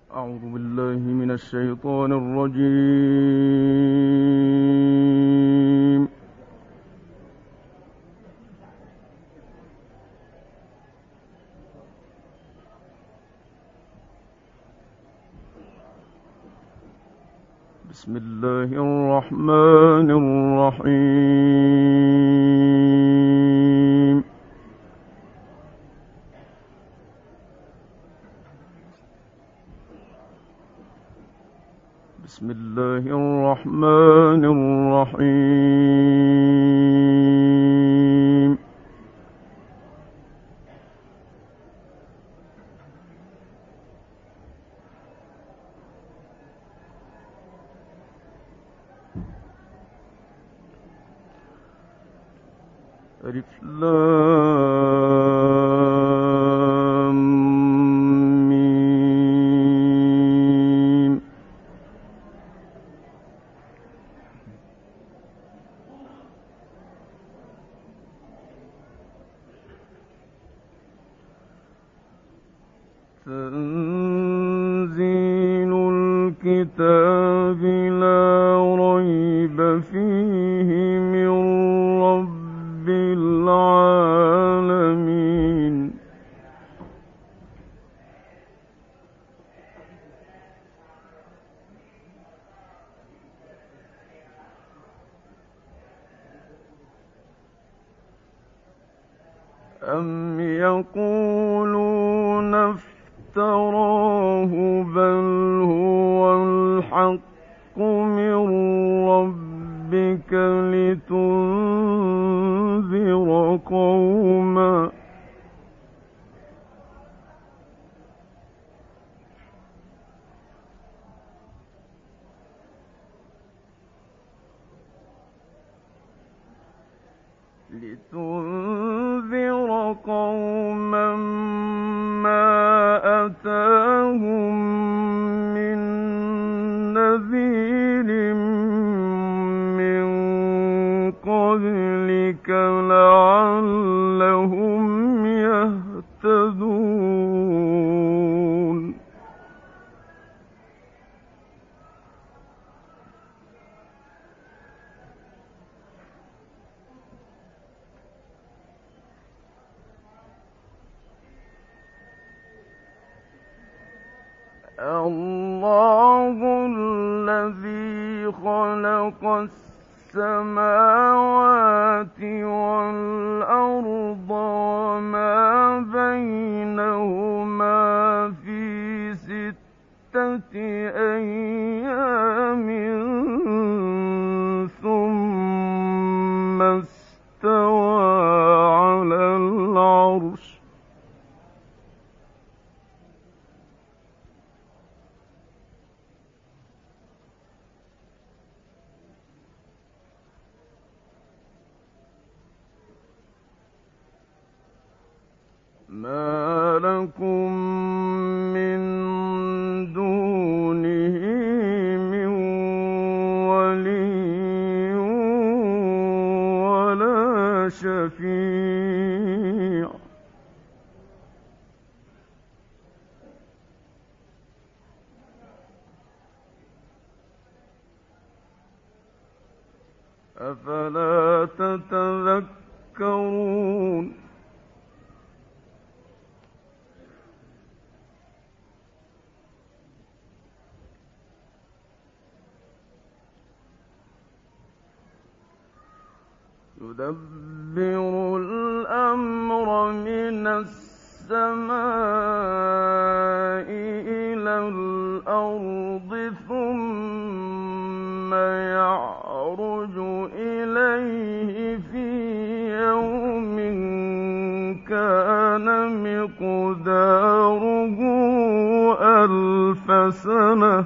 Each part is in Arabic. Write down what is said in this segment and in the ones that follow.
أعوذ بالله من الشيطان الرجيم. بسم الله الرحمن الرحيم. بسم الله الرحمن الرحيم. ألف لام ميم. تنزيل الكتاب لا ريب فيه من رب العالمين. أم يقولون افتراه بل هو الحق من ربك لتنذر قوما ما أتاهم من نذير من قبلك لعلهم يهتدون. الله الذي خلق السماوات والأرض وما بينهما في 6 أيام ثم استوى على العرش. ما لكم من دونه من ولي ولا شفيع أفلا تتذكرون. يدبر الأمر من السماء إلى الأرض ثم يعرج إليه في يوم كان مقداره 1000 سنة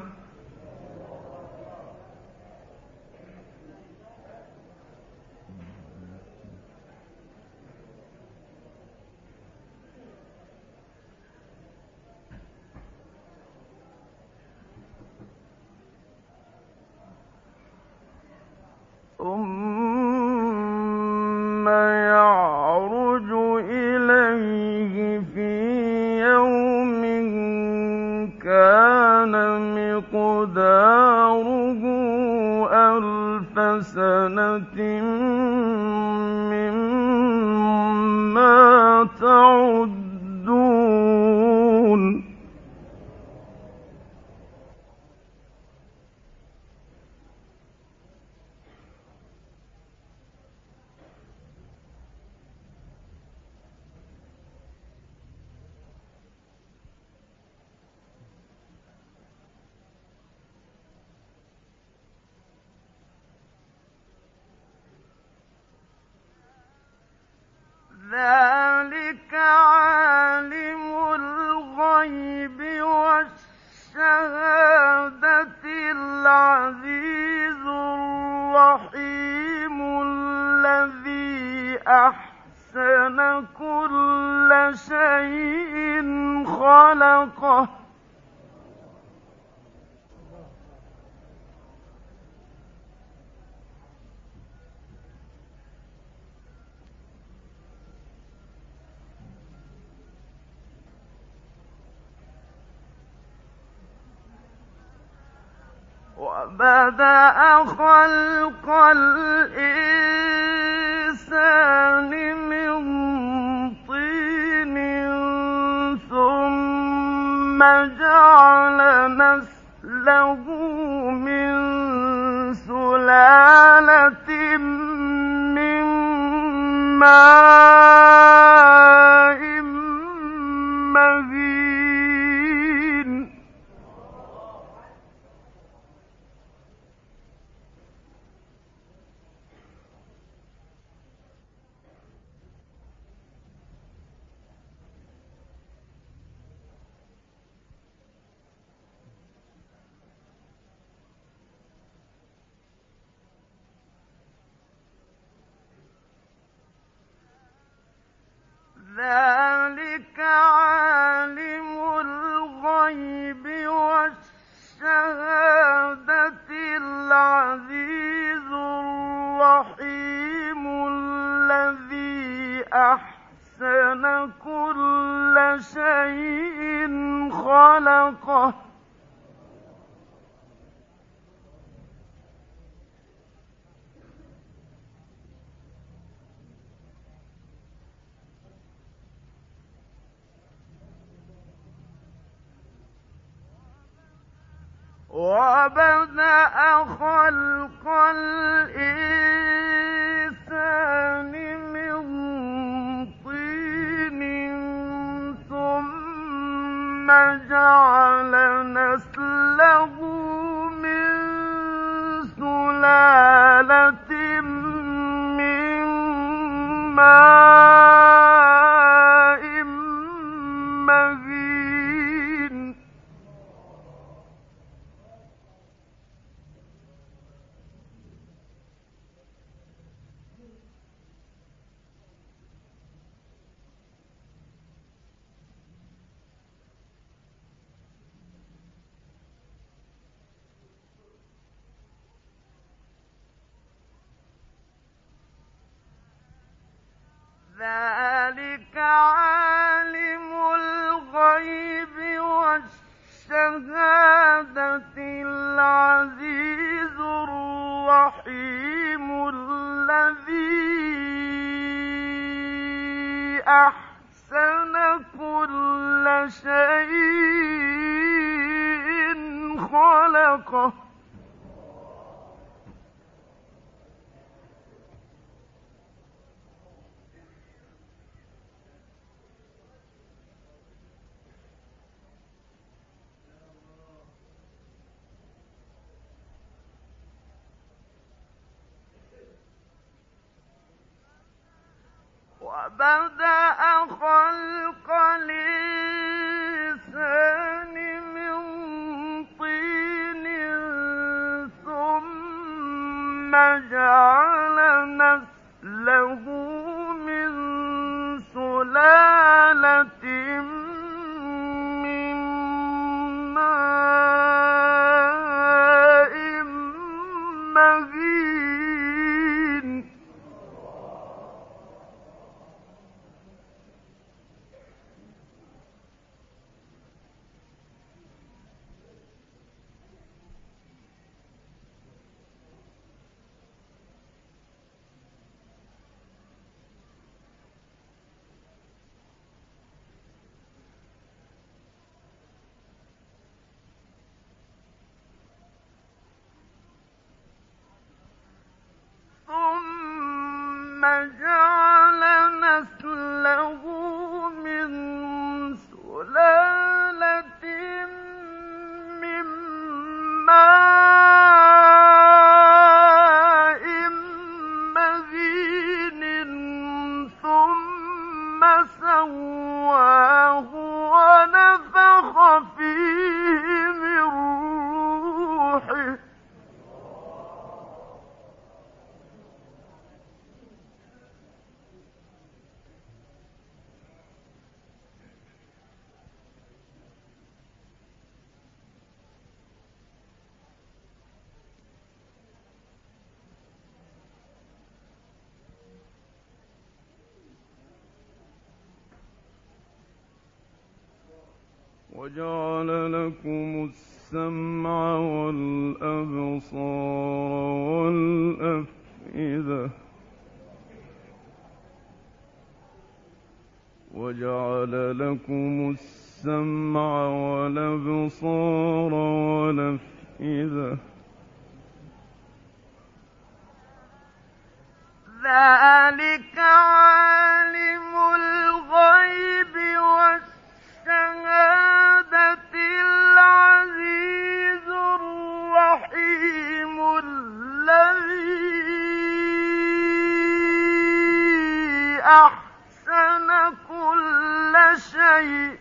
ثم يعرج إليه في يوم كان سَنَةٍ مِّمَّا تَعُدُّونَ ذَٰلِكَ عَالِمُ الْغَيْبِ وَالشَّهَادَةِ الْعَزِيزُ الرَّحِيمُ الَّذِي أَحْسَنَ كُلَّ شَيْءٍ خَلَقَهُ وَبَدَأَ خَلْقَ الْإِنسَانِ مِن طِينٍ ثُمَّ جَعَلَ نَسْلَهُ مِن سُلَالَةٍ مِّن مَّاءٍ مَّهِينٍ ذَٰلِكَ عَالِمُ الْغَيْبِ وَالشَّهَادَةِ الْعَزِيزُ الرَّحِيمُ الَّذِي أَحْسَنَ كُلَّ شَيْءٍ خَلَقَهُ وَبَدَأَ خَلْقَ الْإِنسَانِ مِن طِينٍ ثُمَّ جَعَلَ نَسْلَهُ مِن سُلَالَةٍ مِّن مَّاءٍ مَّهِينٍ ذَٰلِكَ عَالِمُ الْغَيْبِ وَالشَّهَادَةِ الْعَزِيزُ الرَّحِيمُ الَّذِي أَحْسَنَ كُلَّ شَيْءٍ خَلَقَهُ وَبَدَأَ خَلْقَ الْإِنسَانِ مِن طِينٍ ثُمَّ جَعَلَ نَسْلَهُ مِن سُلَالَةٍ مِّن مَّاءٍ مَّهِينٍ جعل نسله من سلالة من ماء مهين ثم سواه ونفخ فيه من روحه وجعل لكم السمع والأبصار والأفئدة وجعل لكم السمع والأبصار والأفئدة ذلك عالم الغيب والشهادة العزيز الرحيم الذي أحسن كل شيء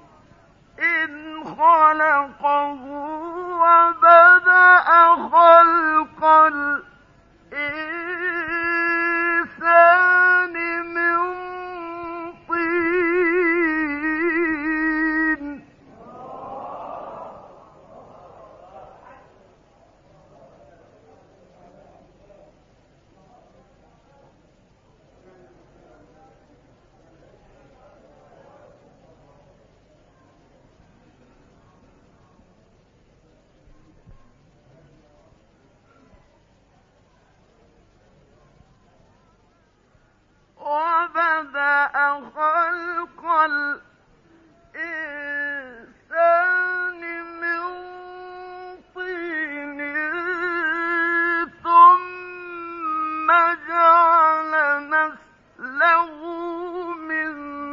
خلقه وبدأ خلق الإنسان من طين وبدأ خلق الإنسان من طين ثم جعل نسله من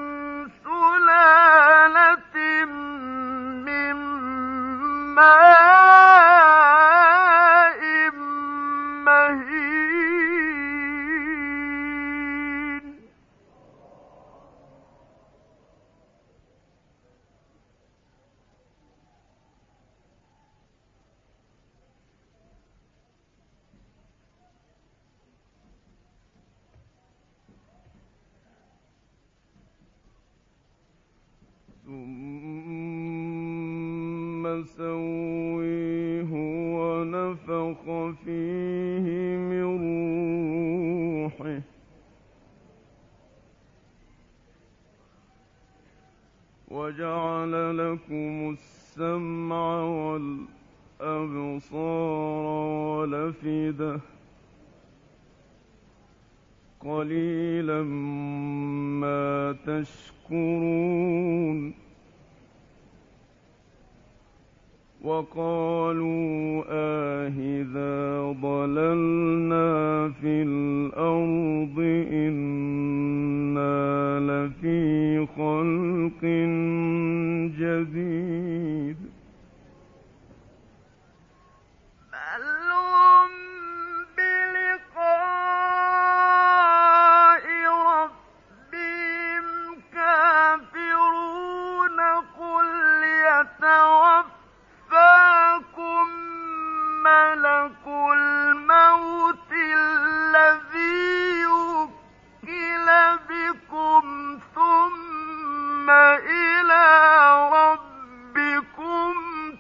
سلالة من ماء مهين ثم سويه ونفخ فيه من روحه وجعل لكم السمع والأبصار والأفئدة قليلا ما تشكرون وقالوا أَإِذَا ضَلَلْنَا في الأرض إنا لفي خلق جديد بل هم بلقاء ربهم كافرون قل يتوفاكم ملك الموت الذي وكل بكم ثم إلى ربكم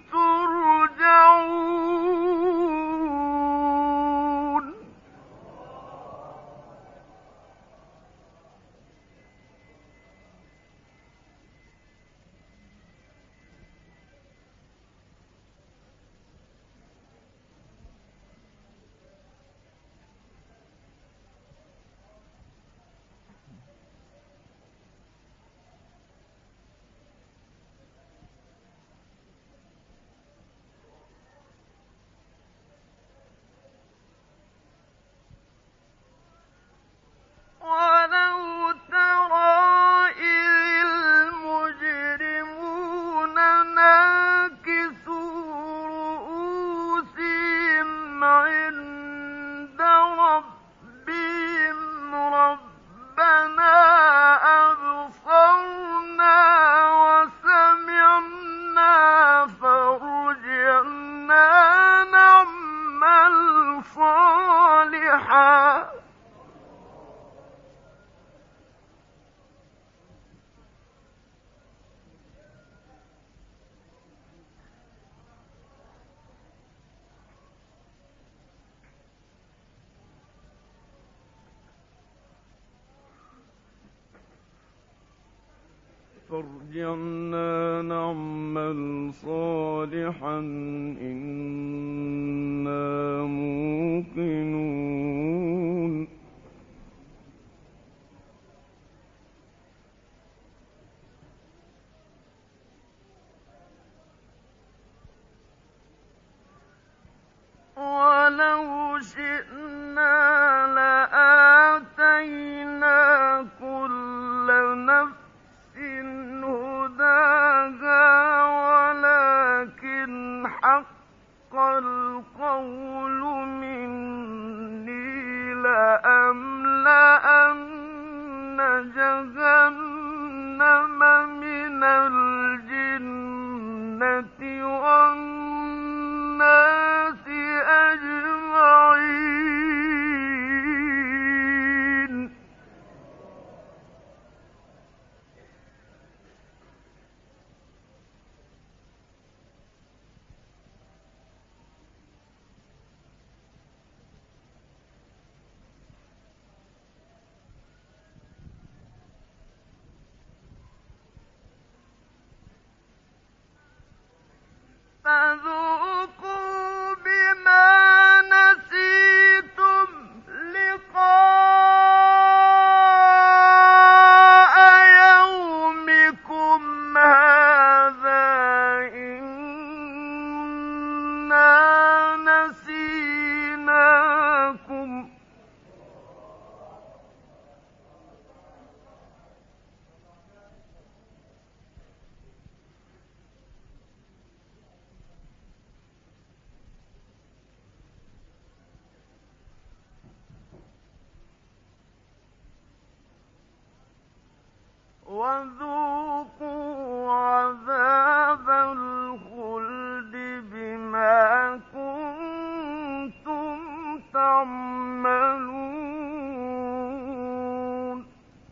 ترجعون فارجعنا نعمل صالحا إنا موقنون ولو شئنا لآتينا كل نفس هداها ولكن حق القول مني لأملأن جهنم من الجنة والناس أجمعين فذوقوا بما نسيتم لقاء يومكم هذا إنا نسيناكم وذوقوا عذاب الخلد بما كنتم تعملون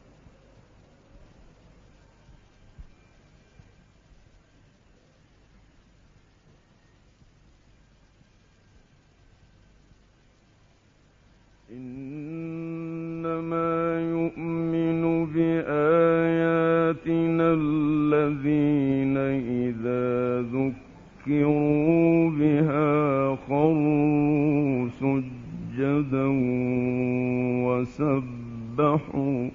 إنما يؤمن بآياتنا الذين إذا ذكروا بها خروا سجدا وسبحوا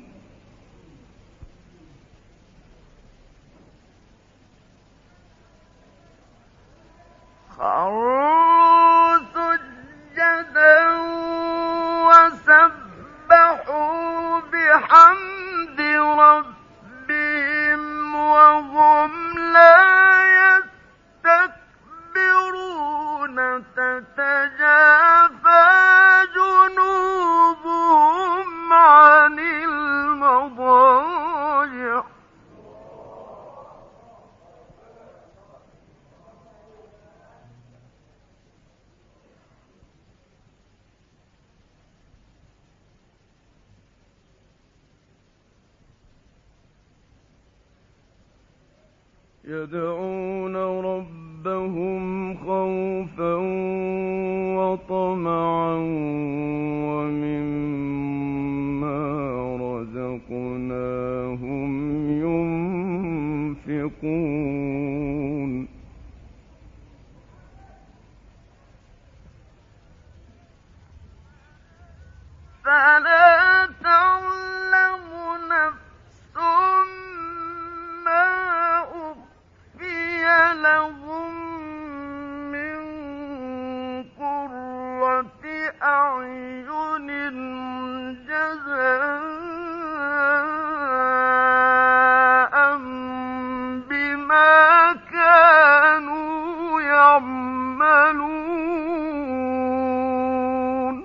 خروا سجدا وسبحوا بحمد ربهم وهم لا يستكبرون تتجافى جنوبهم عن المضاجع يدعون ربهم خوفا وطمعا ومما رزقناهم ينفقون فلا تعلم نفس ما أخفي لهم من قرة أعين جزاء بما كانوا يعملون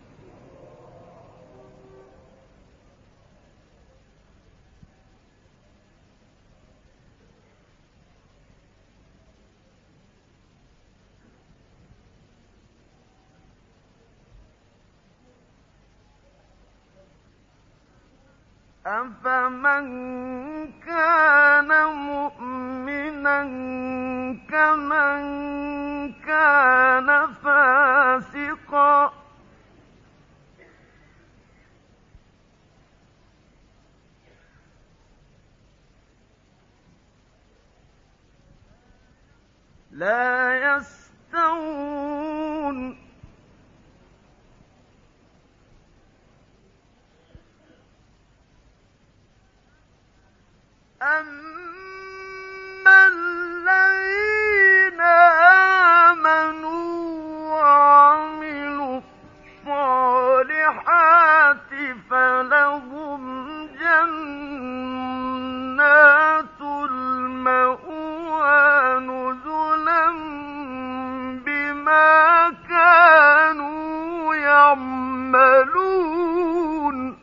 أفمن كان مؤمنا كمن كان فاسقا لا يستوون أما الذين آمنوا وعملوا الصالحات فلهم جنات المأوى نزلا بما كانوا يعملون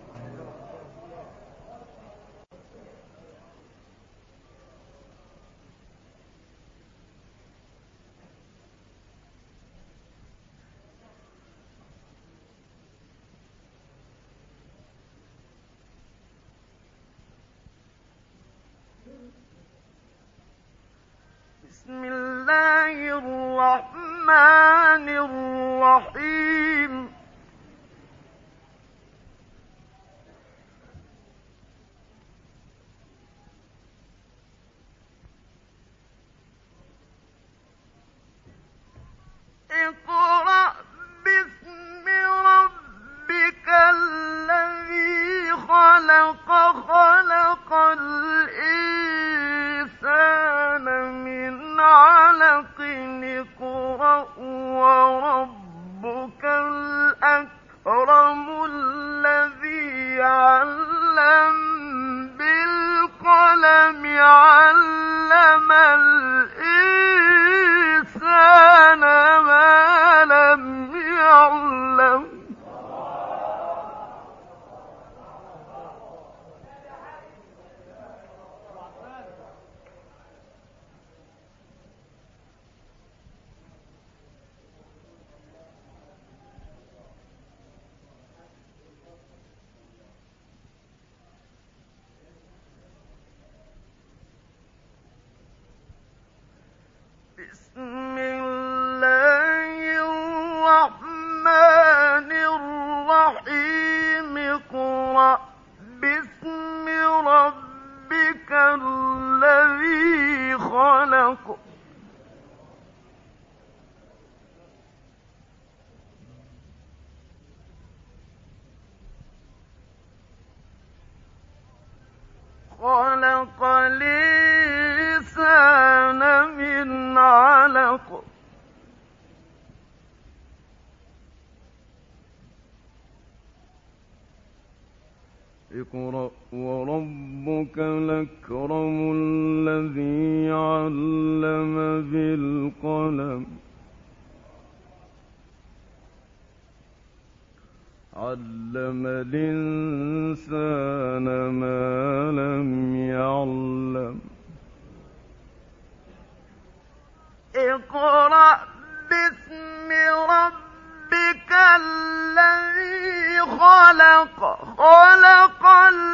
بسم الله الرحمن الرحيم اقرأ باسم ربك الذي خلق خلق الإنسان من علق اقرأ وربك الأكرم الذي علم بالقلم علم الإنسان ما لم يعلم بسم الله الرحمن الرحيم اقرأ باسم ربك الذي خلق خلق الإنسان من علق اقرأ وربك الأكرم الذي علم بالقلم علم الإنسان ما لم يعلم اقرأ باسم ربك الذي خلق خلق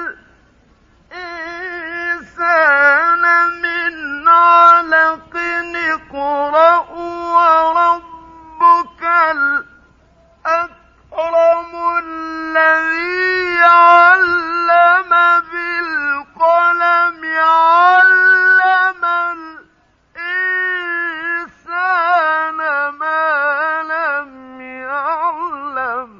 الإنسان من علق اقرأ وربك الأكرم الذي علم بالقلم علم الإنسان ما لم يعلم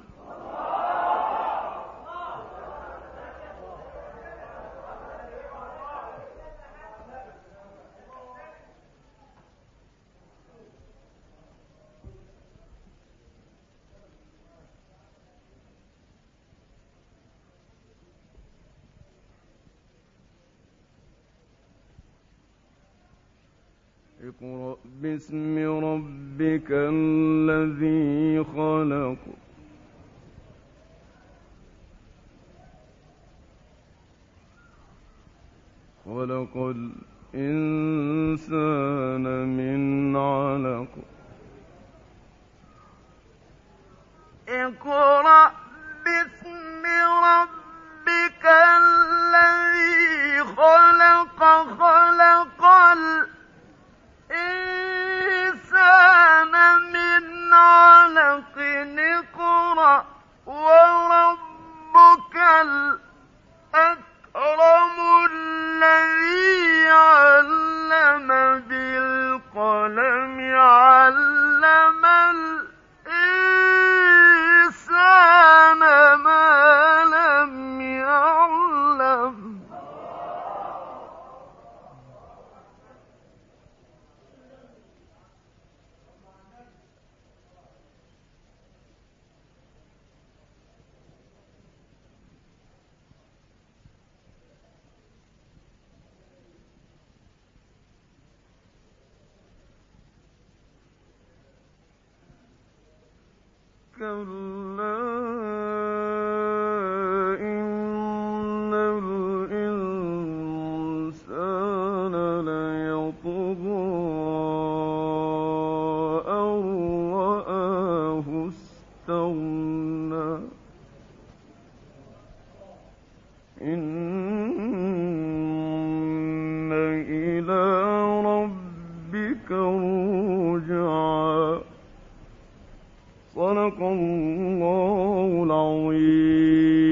اقرأ باسم ربك الذي خلق خلق الإنسان من علق اقرأ باسم ربك الذي خلق خلق الإنسان من علق اقرأ وربك الأكرم الذي علم كلا إن الإنسان ليطغى أن رآه استغنى إن إلى ربك الرجعى. صدق الله العظيم.